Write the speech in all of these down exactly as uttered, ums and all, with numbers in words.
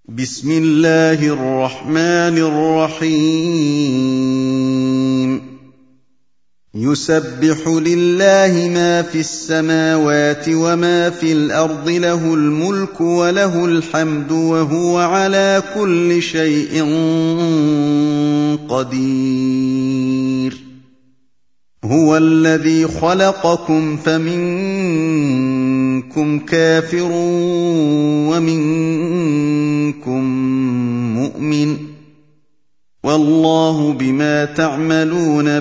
بسم الله الرحمن الرحيم يسبح لله ما في السماوات وما في الأرض له الملك وله الحمد وهو على كل شيء قدير هو الذي خلقكم فمنكم كافر ومنكم مؤمن والله بما تعملون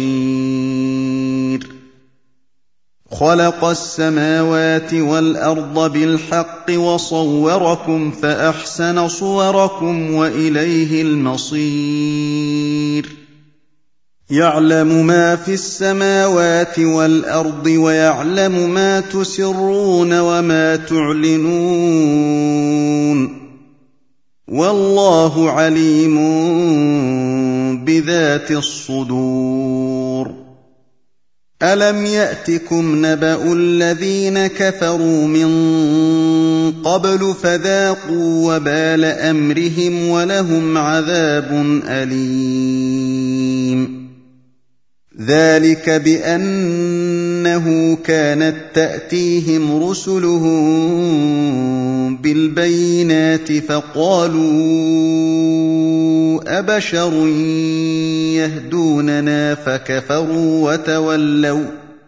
بصير خلق السماوات والأرض بالحق وصوركم فأحسن صوركم وإليه المصير يعلم ما في السماوات والأرض ويعلم ما تسرون وما تعلنون والله عليم بذات الصدور ألم يأتكم نبأ الذين كفروا من قبل فذاقوا وبال أمرهم ولهم عذاب أليم ذلك بأنه كانت تأتيهم رسلهم بالبينات فقالوا أبشر يهدوننا فكفروا وتولوا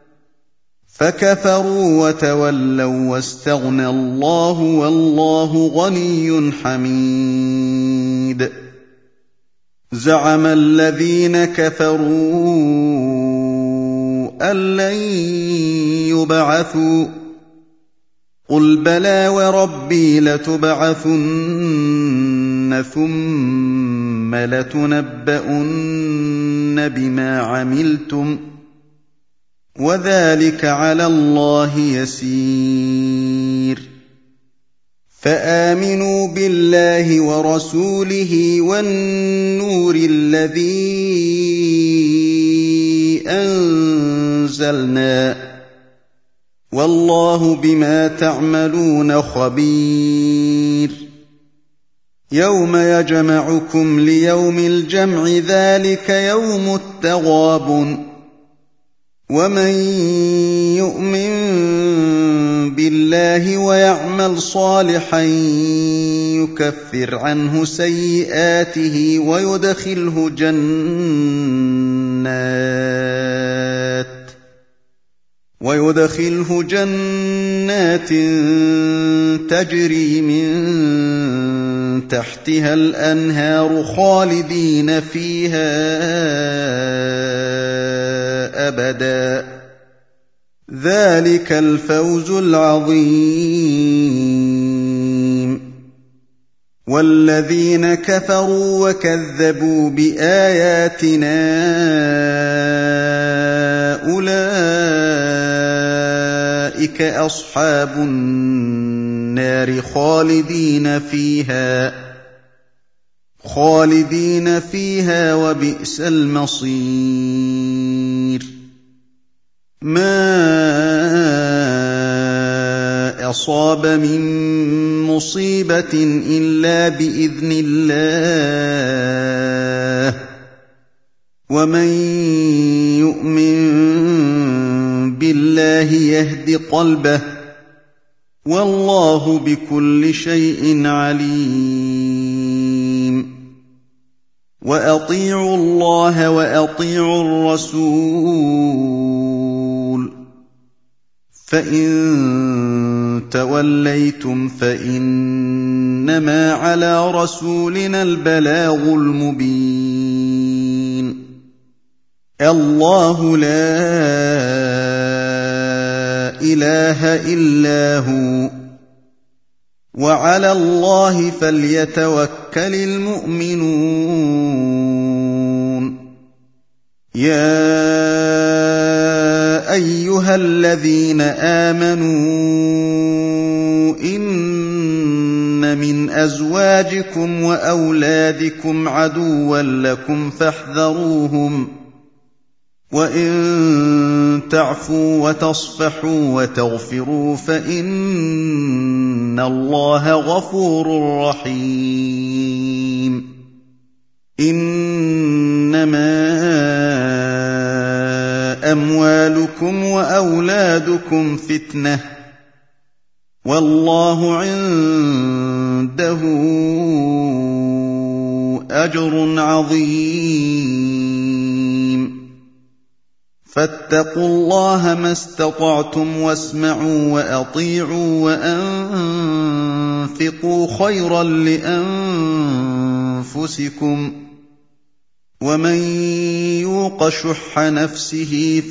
فكفروا وتولوا واستغنى الله والله غني حميد زعم الذين كفروا أن لن يبعثوا قل بلى وربي لتبعثن ثم لتنبؤن بما عملتم وذلك على الله يسير فآمنوا بالله ورسوله والنور الذي أنزلنا والله بما تعملون خبير يوم يجمعكم ليوم الجمع ذلك يوم التغابن ومن يؤمن بالله ويعمل صالحا يكفر عنه سيئاته ويدخله جنات ويدخله جنات تجري من تحتها الأنهار خالدين فيها أبدا ذلك الفوز العظيم والذين كفروا وكذبوا بآياتنا أولئك أصحاب النار خالدين فيها خالدين فيها وبئس المصير ما أصاب من مصيبة إلا بإذن الله ومن يؤمن بالله يهد قلبه والله بكل شيء عليم وأطيعوا الله وأطيعوا الرسول فإن توليتم فإنما على رسولنا البلاغ المبين الله لا إله إلا هو وعلى الله فليتوكل المؤمنون يا أيها الذين آمنوا إن من أزواجكم وأولادكم عدوا لكم فاحذروهم وَإِن تَعْفُوا وَتَصْفَحُوا وَتَغْفِرُوا فَإِنَّ اللَّهَ غَفُورٌ رَّحِيمٌ إِنَّمَا أَمْوَالُكُمْ وَأَوْلَادُكُمْ فِتْنَةٌ ۚ وَاللَّهُ عِندَهُ أَجْرٌ عَظِيمٌ فَاتَّقُوا اللَّهَ مَا اسْتَطَعْتُمْ وَاسْمَعُوا وَأَطِيعُوا وَأَنفِقُوا خَيْرًا لِّأَنفُسِكُمْ ۗ وَمَن يُوقَ شُحَّ نَفْسِهِ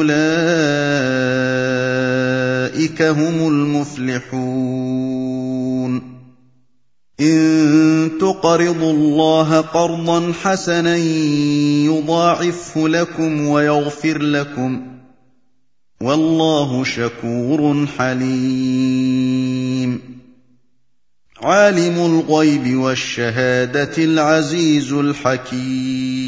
فَأُولَٰئِكَ هُمُ الْمُفْلِحُونَ إِن تُقْرِضُوا اللَّهَ قَرْضًا حَسَنًا يُضَاعِفْهُ لَكُمْ وَيَغْفِرْ لَكُمْ ۚ وَاللَّهُ شَكُورٌ حَلِيمٌ عَالِمُ الْغَيْبِ وَالشَّهَادَةِ الْعَزِيزُ الْحَكِيمُ